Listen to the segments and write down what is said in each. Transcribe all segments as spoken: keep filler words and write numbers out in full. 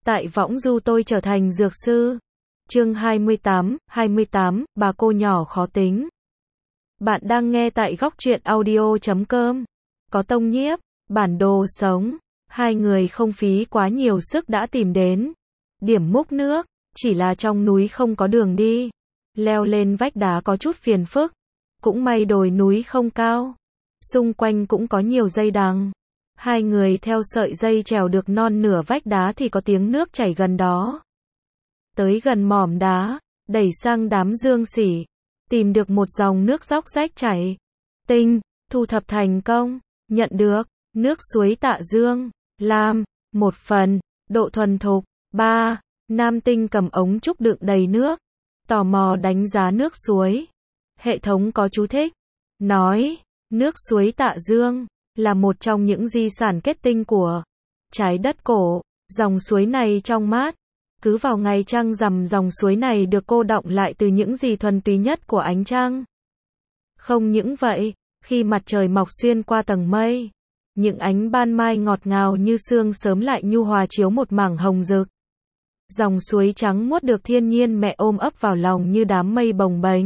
Tại võng du tôi trở thành dược sư. Chương hai mươi tám, hai mươi tám, bà cô nhỏ khó tính. Bạn đang nghe tại góc truyện audio chấm com. Có Tông Nhiếp, bản đồ sống. Hai người không phí quá nhiều sức đã tìm đến điểm múc nước, chỉ là trong núi không có đường đi. Leo lên vách đá có chút phiền phức. Cũng may đồi núi không cao. Xung quanh cũng có nhiều dây đằng. Hai người theo sợi dây trèo được non nửa vách đá thì có tiếng nước chảy gần đó. Tới gần mỏm đá, đẩy sang đám dương xỉ, tìm được một dòng nước róc rách chảy. Tinh, thu thập thành công, nhận được, nước suối Tạ Dương, Lam, một phần, độ thuần thục, ba, Nam Tinh cầm ống trúc đựng đầy nước, tò mò đánh giá nước suối. Hệ thống có chú thích, nói, nước suối Tạ Dương là một trong những di sản kết tinh của trái đất cổ. Dòng suối này trong mát. Cứ vào ngày trăng rằm dòng suối này được cô đọng lại từ những gì thuần túy nhất của ánh trăng. Không những vậy, khi mặt trời mọc xuyên qua tầng mây, những ánh ban mai ngọt ngào như sương sớm lại nhu hòa chiếu một mảng hồng rực. Dòng suối trắng muốt được thiên nhiên mẹ ôm ấp vào lòng như đám mây bồng bềnh.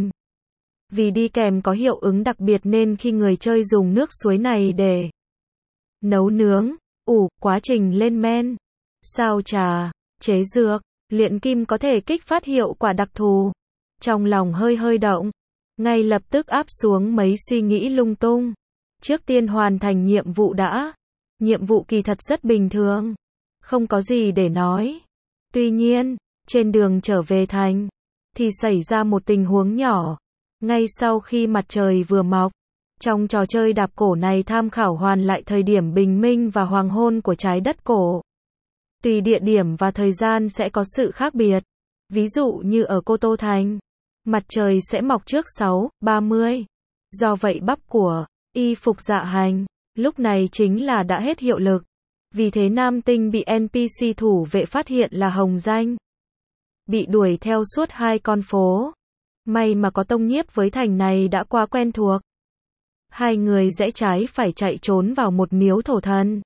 Vì đi kèm có hiệu ứng đặc biệt nên khi người chơi dùng nước suối này để nấu nướng, ủ, quá trình lên men, sao trà, chế dược, luyện kim có thể kích phát hiệu quả đặc thù. Trong lòng hơi hơi động, ngay lập tức áp xuống mấy suy nghĩ lung tung. Trước tiên hoàn thành nhiệm vụ đã. Nhiệm vụ kỳ thật rất bình thường, không có gì để nói. Tuy nhiên, trên đường trở về thành, thì xảy ra một tình huống nhỏ. Ngay sau khi mặt trời vừa mọc, trong trò chơi đạp cổ này tham khảo hoàn lại thời điểm bình minh và hoàng hôn của trái đất cổ. Tùy địa điểm và thời gian sẽ có sự khác biệt. Ví dụ như ở Cô Tô Thành, mặt trời sẽ mọc trước sáu ba mươi. Do vậy bắp của y phục dạ hành lúc này chính là đã hết hiệu lực. Vì thế Nam Tinh bị en pê xê thủ vệ phát hiện là Hồng Danh. Bị đuổi theo suốt hai con phố. May mà có Tông Nhiếp với thành này đã quá quen thuộc. Hai người rẽ trái phải chạy trốn vào một miếu thổ thần.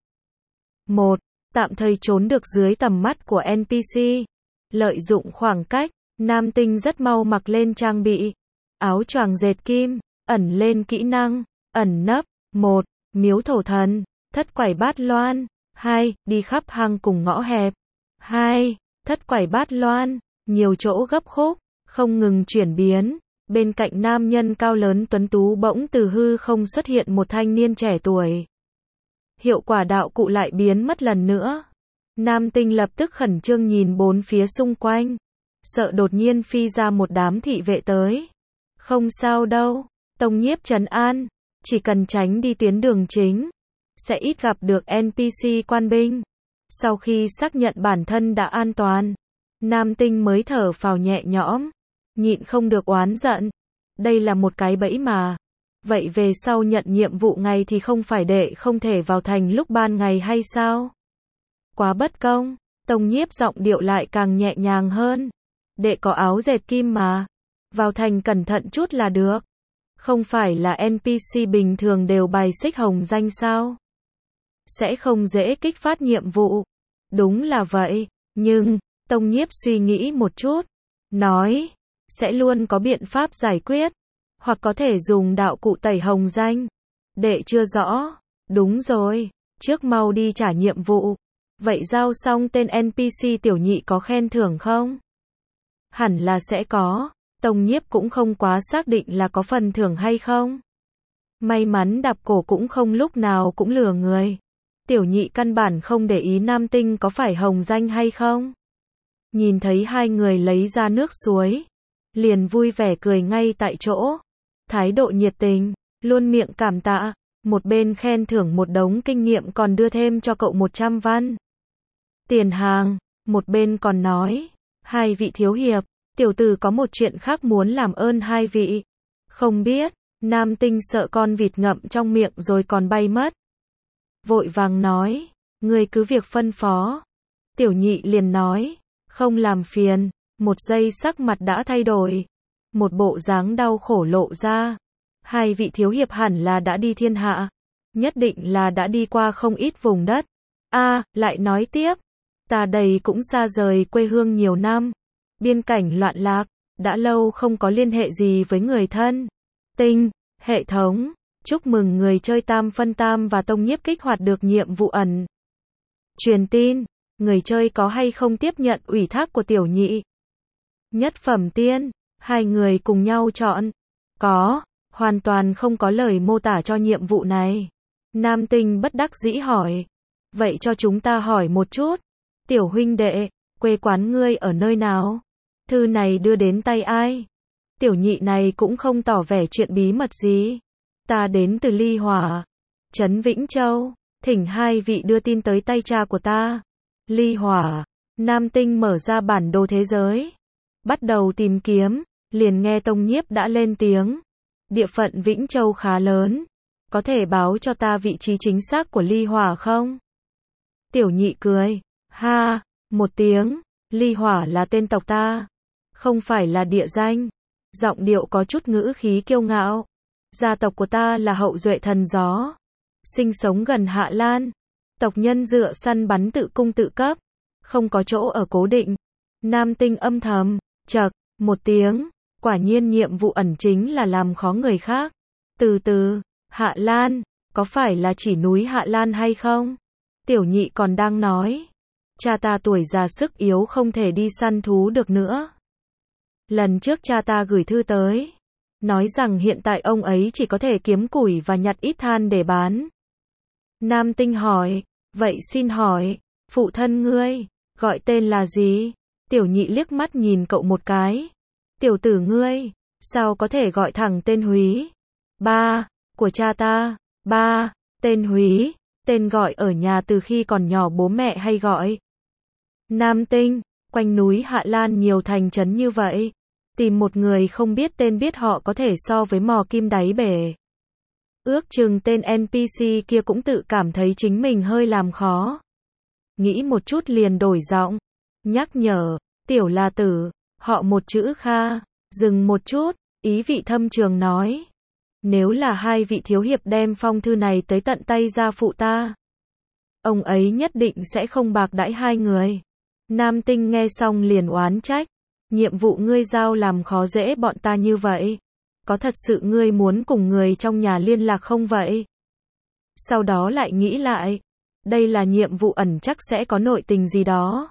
Một, tạm thời trốn được dưới tầm mắt của en pê xê. Lợi dụng khoảng cách, Nam Tinh rất mau mặc lên trang bị. Áo choàng dệt kim, ẩn lên kỹ năng, ẩn nấp. Một, miếu thổ thần, thất quải bát loan. Hai, đi khắp hang cùng ngõ hẹp. Hai, thất quải bát loan, nhiều chỗ gấp khúc, không ngừng chuyển biến. Bên cạnh nam nhân cao lớn tuấn tú bỗng từ hư không xuất hiện một thanh niên trẻ tuổi. Hiệu quả đạo cụ lại biến mất lần nữa. Nam Tinh lập tức khẩn trương nhìn bốn phía xung quanh. Sợ đột nhiên phi ra một đám thị vệ tới. Không sao đâu, Tông Nhiếp trấn an. Chỉ cần tránh đi tuyến đường chính, sẽ ít gặp được en pê xê quan binh. Sau khi xác nhận bản thân đã an toàn, Nam Tinh mới thở phào nhẹ nhõm. Nhịn không được oán giận. Đây là một cái bẫy mà. Vậy về sau nhận nhiệm vụ ngày thì không phải đệ không thể vào thành lúc ban ngày hay sao? Quá bất công. Tông Nhiếp giọng điệu lại càng nhẹ nhàng hơn. Đệ có áo dệt kim mà. Vào thành cẩn thận chút là được. Không phải là en pê xê bình thường đều bài xích Hồng Danh sao? Sẽ không dễ kích phát nhiệm vụ. Đúng là vậy. Nhưng, Tông Nhiếp suy nghĩ một chút. Nói, sẽ luôn có biện pháp giải quyết. Hoặc có thể dùng đạo cụ tẩy Hồng Danh. Đệ chưa rõ. Đúng rồi. Trước mau đi trả nhiệm vụ. Vậy giao xong tên en pê xê tiểu nhị có khen thưởng không? Hẳn là sẽ có. Tông Nhiếp cũng không quá xác định là có phần thưởng hay không. May mắn đạp cổ cũng không lúc nào cũng lừa người. Tiểu nhị căn bản không để ý Nam Tinh có phải Hồng Danh hay không. Nhìn thấy hai người lấy ra nước suối, liền vui vẻ cười ngay tại chỗ. Thái độ nhiệt tình, luôn miệng cảm tạ. Một bên khen thưởng một đống kinh nghiệm còn đưa thêm cho cậu một trăm văn tiền hàng. Một bên còn nói, hai vị thiếu hiệp, tiểu tử có một chuyện khác muốn làm ơn hai vị. Không biết. Nam Tinh sợ con vịt ngậm trong miệng rồi còn bay mất. Vội vàng nói, người cứ việc phân phó. Tiểu nhị liền nói, không làm phiền. Một giây sắc mặt đã thay đổi. Một bộ dáng đau khổ lộ ra. Hai vị thiếu hiệp hẳn là đã đi thiên hạ. Nhất định là đã đi qua không ít vùng đất. A, lại nói tiếp. Ta đây cũng xa rời quê hương nhiều năm. Biên cảnh loạn lạc, đã lâu không có liên hệ gì với người thân. Tinh, hệ thống, chúc mừng người chơi Tam Phân Tam và Tông Nhiếp kích hoạt được nhiệm vụ ẩn. Truyền tin, người chơi có hay không tiếp nhận ủy thác của tiểu nhị? Nhất phẩm tiên, hai người cùng nhau chọn. Có, hoàn toàn không có lời mô tả cho nhiệm vụ này. Nam Tinh bất đắc dĩ hỏi. Vậy cho chúng ta hỏi một chút. Tiểu huynh đệ, quê quán ngươi ở nơi nào? Thư này đưa đến tay ai? Tiểu nhị này cũng không tỏ vẻ chuyện bí mật gì. Ta đến từ Ly Hỏa, trấn Vĩnh Châu, thỉnh hai vị đưa tin tới tay cha của ta. Ly Hỏa, Nam Tinh mở ra bản đồ thế giới. Bắt đầu tìm kiếm, liền nghe Tông Nhiếp đã lên tiếng. Địa phận Vĩnh Châu khá lớn. Có thể báo cho ta vị trí chính xác của Ly Hỏa không? Tiểu nhị cười. Ha, một tiếng. Ly Hỏa là tên tộc ta. Không phải là địa danh. Giọng điệu có chút ngữ khí kiêu ngạo. Gia tộc của ta là hậu duệ thần gió. Sinh sống gần Hạ Lan. Tộc nhân dựa săn bắn tự cung tự cấp. Không có chỗ ở cố định. Nam Tinh âm thầm. Chậc, một tiếng. Quả nhiên nhiệm vụ ẩn chính là làm khó người khác. Từ từ, Hạ Lan, có phải là chỉ núi Hạ Lan hay không? Tiểu nhị còn đang nói. Cha ta tuổi già sức yếu không thể đi săn thú được nữa. Lần trước cha ta gửi thư tới. Nói rằng hiện tại ông ấy chỉ có thể kiếm củi và nhặt ít than để bán. Nam Tinh hỏi. Vậy xin hỏi, phụ thân ngươi, gọi tên là gì? Tiểu nhị liếc mắt nhìn cậu một cái. Tiểu tử ngươi, sao có thể gọi thẳng tên Húy? Ba, của cha ta. Ba, tên Húy, tên gọi ở nhà từ khi còn nhỏ bố mẹ hay gọi. Nam Tinh, quanh núi Hạ Lan nhiều thành trấn như vậy. Tìm một người không biết tên biết họ có thể so với mò kim đáy bể. Ước chừng tên en pê xê kia cũng tự cảm thấy chính mình hơi làm khó. Nghĩ một chút liền đổi giọng. Nhắc nhở, tiểu là tử, họ một chữ Kha. Dừng một chút, ý vị thâm trường nói. Nếu là hai vị thiếu hiệp đem phong thư này tới tận tay gia phụ ta, ông ấy nhất định sẽ không bạc đãi hai người. Nam Tinh nghe xong liền oán trách. Nhiệm vụ ngươi giao làm khó dễ bọn ta như vậy. Có thật sự ngươi muốn cùng người trong nhà liên lạc không vậy? Sau đó lại nghĩ lại. Đây là nhiệm vụ ẩn chắc sẽ có nội tình gì đó.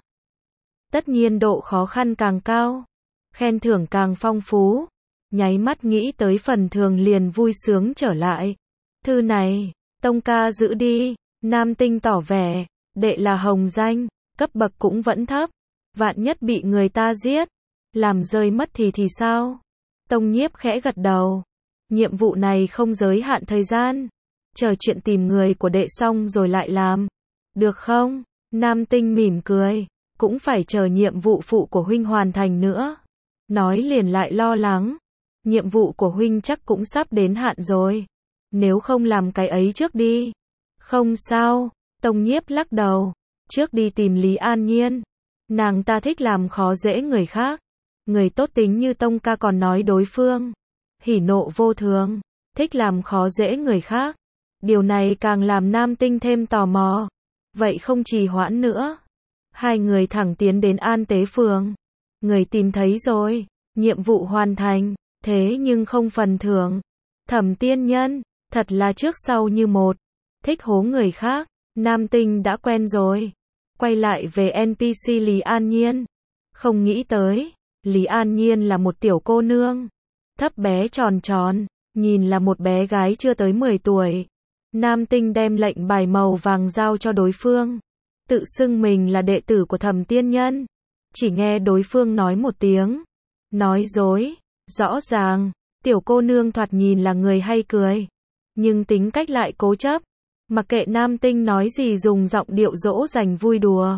Tất nhiên độ khó khăn càng cao. Khen thưởng càng phong phú. Nháy mắt nghĩ tới phần thưởng liền vui sướng trở lại. Thư này, Tông ca giữ đi. Nam Tinh tỏ vẻ. Đệ là hồng danh. Cấp bậc cũng vẫn thấp. Vạn nhất bị người ta giết. Làm rơi mất thì thì sao? Tông Nhiếp khẽ gật đầu. Nhiệm vụ này không giới hạn thời gian. Chờ chuyện tìm người của đệ xong rồi lại làm. Được không? Nam Tinh mỉm cười. Cũng phải chờ nhiệm vụ phụ của huynh hoàn thành nữa. Nói liền lại lo lắng. Nhiệm vụ của huynh chắc cũng sắp đến hạn rồi. Nếu không làm cái ấy trước đi. Không sao. Tông Nhiếp lắc đầu. Trước đi tìm Lý An Nhiên. Nàng ta thích làm khó dễ người khác. Người tốt tính như Tông ca còn nói đối phương. Hỉ nộ vô thường. Thích làm khó dễ người khác. Điều này càng làm Nam Tinh thêm tò mò. Vậy không trì hoãn nữa. Hai người thẳng tiến đến An Tế Phường. Người tìm thấy rồi. Nhiệm vụ hoàn thành. Thế nhưng không phần thưởng. Thẩm tiên nhân. Thật là trước sau như một. Thích hố người khác. Nam Tinh đã quen rồi. Quay lại về en pê xê Lý An Nhiên. Không nghĩ tới. Lý An Nhiên là một tiểu cô nương. Thấp bé tròn tròn. Nhìn là một bé gái chưa tới mười tuổi. Nam Tinh đem lệnh bài màu vàng giao cho đối phương. Tự xưng mình là đệ tử của Thẩm tiên nhân. Chỉ nghe đối phương nói một tiếng. Nói dối. Rõ ràng. Tiểu cô nương thoạt nhìn là người hay cười. Nhưng tính cách lại cố chấp. Mặc kệ Nam Tinh nói gì dùng giọng điệu dỗ dành vui đùa.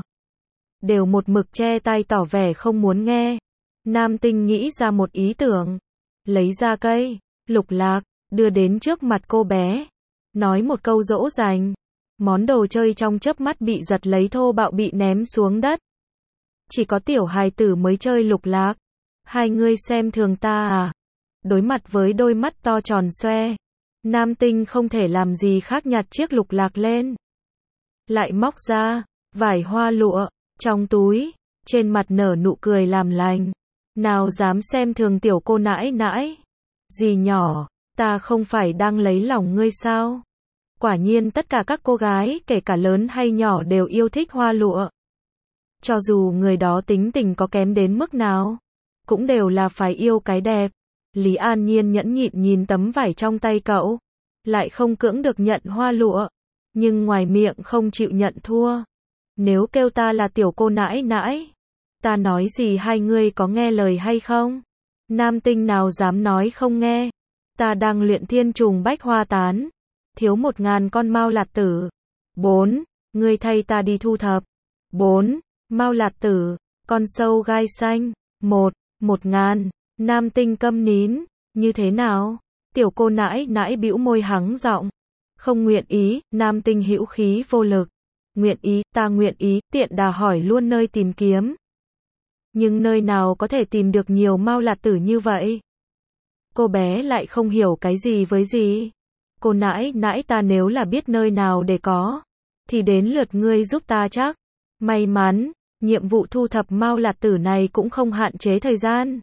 Đều một mực che tai tỏ vẻ không muốn nghe. Nam Tinh nghĩ ra một ý tưởng. Lấy ra cây, lục lạc, đưa đến trước mặt cô bé. Nói một câu dỗ dành. Món đồ chơi trong chớp mắt bị giật lấy thô bạo bị ném xuống đất. Chỉ có tiểu hài tử mới chơi lục lạc. Hai ngươi xem thường ta à? Đối mặt với đôi mắt to tròn xoe. Nam Tinh không thể làm gì khác nhặt chiếc lục lạc lên. Lại móc ra, vải hoa lụa, trong túi, trên mặt nở nụ cười làm lành. Nào dám xem thường tiểu cô nãi nãi. Dì nhỏ, ta không phải đang lấy lòng ngươi sao? Quả nhiên tất cả các cô gái, kể cả lớn hay nhỏ đều yêu thích hoa lụa. Cho dù người đó tính tình có kém đến mức nào, cũng đều là phải yêu cái đẹp. Lý An Nhiên nhẫn nhịn nhìn tấm vải trong tay cậu, lại không cưỡng được nhận hoa lụa, nhưng ngoài miệng không chịu nhận thua. Nếu kêu ta là tiểu cô nãi nãi, ta nói gì hai ngươi có nghe lời hay không? Nam tinh nào dám nói không nghe. Ta đang luyện thiên trùng bách hoa tán, thiếu một ngàn con mao lạt tử. Bốn, ngươi thay ta đi thu thập. Bốn, mao lạt tử, con sâu gai xanh. Một, một ngàn. Nam tinh câm nín. Như thế nào? Tiểu cô nãi nãi bĩu môi hắng giọng. Không nguyện ý. Nam tinh hữu khí vô lực. Nguyện ý, ta nguyện ý. Tiện đà hỏi luôn nơi tìm kiếm. Nhưng nơi nào có thể tìm được nhiều mao lạt tử như vậy? Cô bé lại không hiểu cái gì với gì. Cô nãi nãi, ta nếu là biết nơi nào để có, thì đến lượt ngươi giúp ta chắc. May mắn, nhiệm vụ thu thập mao lạt tử này cũng không hạn chế thời gian.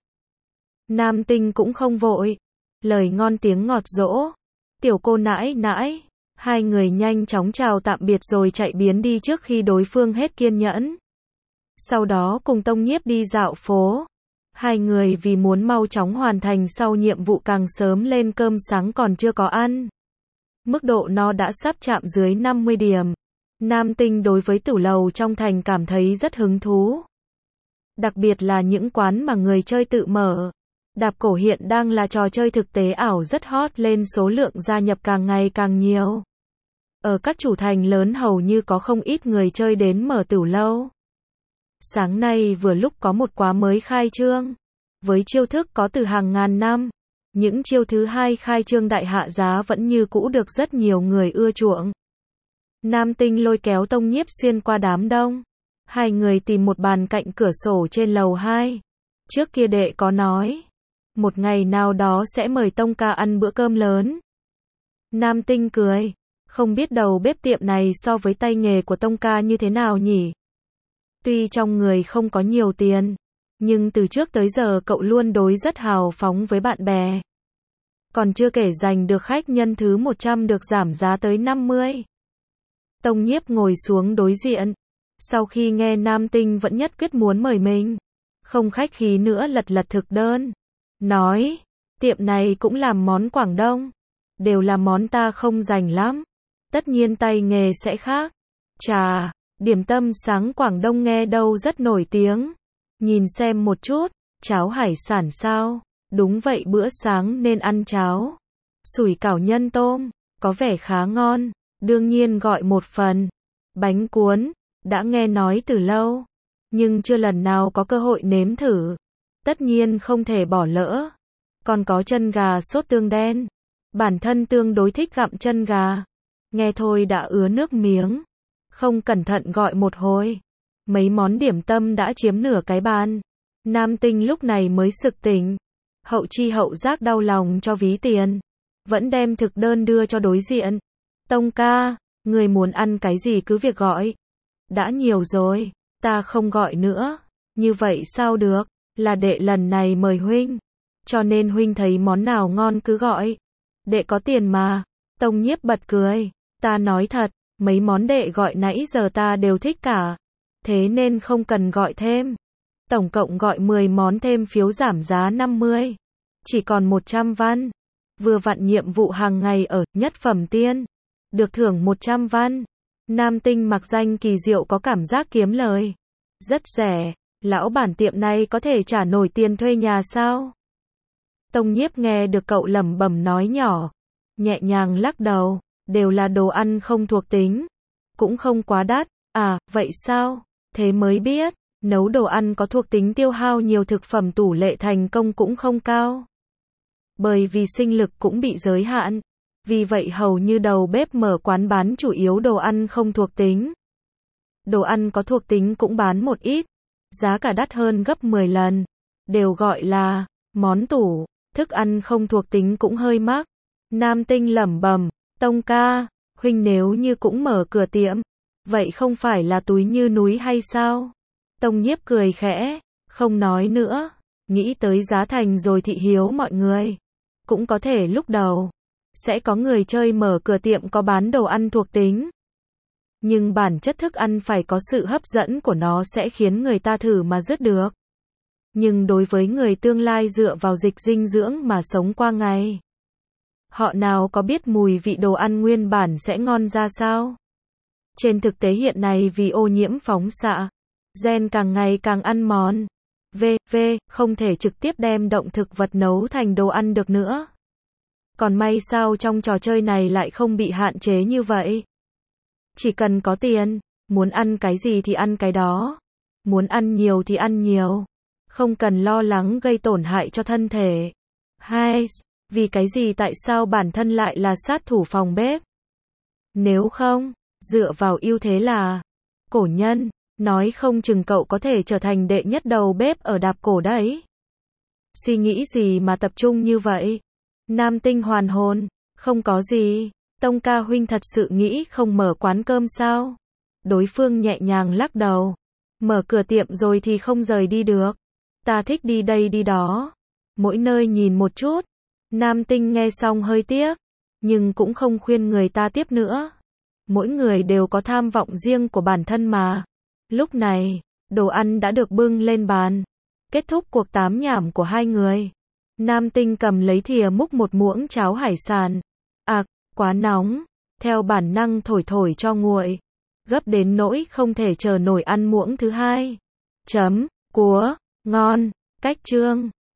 Nam tinh cũng không vội. Lời ngon tiếng ngọt dỗ. Tiểu cô nãi nãi. Hai người nhanh chóng chào tạm biệt rồi chạy biến đi trước khi đối phương hết kiên nhẫn. Sau đó cùng Tông Nhiếp đi dạo phố. Hai người vì muốn mau chóng hoàn thành sau nhiệm vụ càng sớm lên cơm sáng còn chưa có ăn. Mức độ no đã sắp chạm dưới năm mươi điểm. Nam tinh đối với tử lầu trong thành cảm thấy rất hứng thú. Đặc biệt là những quán mà người chơi tự mở. Đạp cổ hiện đang là trò chơi thực tế ảo rất hot lên, số lượng gia nhập càng ngày càng nhiều. Ở các chủ thành lớn hầu như có không ít người chơi đến mở tử lâu. Sáng nay vừa lúc có một quán mới khai trương. Với chiêu thức có từ hàng ngàn năm, những chiêu thứ hai khai trương đại hạ giá vẫn như cũ được rất nhiều người ưa chuộng. Nam tinh lôi kéo Tông Nhiếp xuyên qua đám đông. Hai người tìm một bàn cạnh cửa sổ trên lầu hai. Trước kia đệ có nói, một ngày nào đó sẽ mời Tông ca ăn bữa cơm lớn. Nam tinh cười, không biết đầu bếp tiệm này so với tay nghề của Tông ca như thế nào nhỉ? Tuy trong người không có nhiều tiền, nhưng từ trước tới giờ cậu luôn đối rất hào phóng với bạn bè. Còn chưa kể giành được khách nhân thứ một trăm được giảm giá tới năm mươi. Tông Nhiếp ngồi xuống đối diện. Sau khi nghe Nam tinh vẫn nhất quyết muốn mời mình, không khách khí nữa lật lật thực đơn. Nói, tiệm này cũng làm món Quảng Đông. Đều là món ta không rành lắm. Tất nhiên tay nghề sẽ khác. Chà, điểm tâm sáng Quảng Đông nghe đâu rất nổi tiếng. Nhìn xem một chút, cháo hải sản sao? Đúng vậy, bữa sáng nên ăn cháo. Sủi cảo nhân tôm, có vẻ khá ngon. Đương nhiên gọi một phần. Bánh cuốn, đã nghe nói từ lâu, nhưng chưa lần nào có cơ hội nếm thử. Tất nhiên không thể bỏ lỡ. Còn có chân gà sốt tương đen. Bản thân tương đối thích gặm chân gà. Nghe thôi đã ứa nước miếng. Không cẩn thận gọi một hồi. Mấy món điểm tâm đã chiếm nửa cái bàn. Nam tinh lúc này mới sực tỉnh. Hậu chi hậu giác đau lòng cho ví tiền. Vẫn đem thực đơn đưa cho đối diện. Tông ca, người muốn ăn cái gì cứ việc gọi. Đã nhiều rồi, ta không gọi nữa. Như vậy sao được, là đệ lần này mời huynh. Cho nên huynh thấy món nào ngon cứ gọi. Đệ có tiền mà. Tông Nhiếp bật cười. Ta nói thật, mấy món đệ gọi nãy giờ ta đều thích cả. Thế nên không cần gọi thêm. Tổng cộng gọi mười món thêm phiếu giảm giá năm mươi. Chỉ còn một trăm văn. Vừa vặn nhiệm vụ hàng ngày ở nhất phẩm tiên. Được thưởng một trăm văn. Nam tinh mặc danh kỳ diệu có cảm giác kiếm lời. Rất rẻ. Lão bản tiệm này có thể trả nổi tiền thuê nhà sao? Tông Nhiếp nghe được cậu lẩm bẩm nói nhỏ. Nhẹ nhàng lắc đầu. Đều là đồ ăn không thuộc tính. Cũng không quá đắt. À, vậy sao? Thế mới biết. Nấu đồ ăn có thuộc tính tiêu hao nhiều thực phẩm tỷ lệ thành công cũng không cao. Bởi vì sinh lực cũng bị giới hạn. Vì vậy hầu như đầu bếp mở quán bán chủ yếu đồ ăn không thuộc tính. Đồ ăn có thuộc tính cũng bán một ít. Giá cả đắt hơn gấp mười lần. Đều gọi là món tủ. Thức ăn không thuộc tính cũng hơi mắc. Nam tinh lẩm bẩm. Tông ca, huynh nếu như cũng mở cửa tiệm. Vậy không phải là túi như núi hay sao? Tông Nhiếp cười khẽ, không nói nữa, nghĩ tới giá thành rồi thị hiếu mọi người. Cũng có thể lúc đầu, sẽ có người chơi mở cửa tiệm có bán đồ ăn thuộc tính. Nhưng bản chất thức ăn phải có sự hấp dẫn của nó sẽ khiến người ta thử mà dứt được. Nhưng đối với người tương lai dựa vào dịch dinh dưỡng mà sống qua ngày, họ nào có biết mùi vị đồ ăn nguyên bản sẽ ngon ra sao? Trên thực tế hiện nay vì ô nhiễm phóng xạ, gen càng ngày càng ăn mòn. vê vê không thể trực tiếp đem động thực vật nấu thành đồ ăn được nữa. Còn may sao trong trò chơi này lại không bị hạn chế như vậy. Chỉ cần có tiền, muốn ăn cái gì thì ăn cái đó. Muốn ăn nhiều thì ăn nhiều. Không cần lo lắng gây tổn hại cho thân thể. Hai, vì cái gì tại sao bản thân lại là sát thủ phòng bếp? Nếu không, dựa vào ưu thế là cổ nhân, nói không chừng cậu có thể trở thành đệ nhất đầu bếp ở Đạp Cổ đấy. Suy nghĩ gì mà tập trung như vậy? Nam Tinh hoàn hồn, không có gì, Tông ca huynh thật sự nghĩ không mở quán cơm sao? Đối phương nhẹ nhàng lắc đầu, mở cửa tiệm rồi thì không rời đi được. Ta thích đi đây đi đó, mỗi nơi nhìn một chút. Nam Tinh nghe xong hơi tiếc, nhưng cũng không khuyên người ta tiếp nữa. Mỗi người đều có tham vọng riêng của bản thân mà. Lúc này, đồ ăn đã được bưng lên bàn. Kết thúc cuộc tám nhảm của hai người. Nam Tinh cầm lấy thìa múc một muỗng cháo hải sản. À, quá nóng. Theo bản năng thổi thổi cho nguội. Gấp đến nỗi không thể chờ nổi ăn muỗng thứ hai. Chấm, cúa, ngon, cách chương.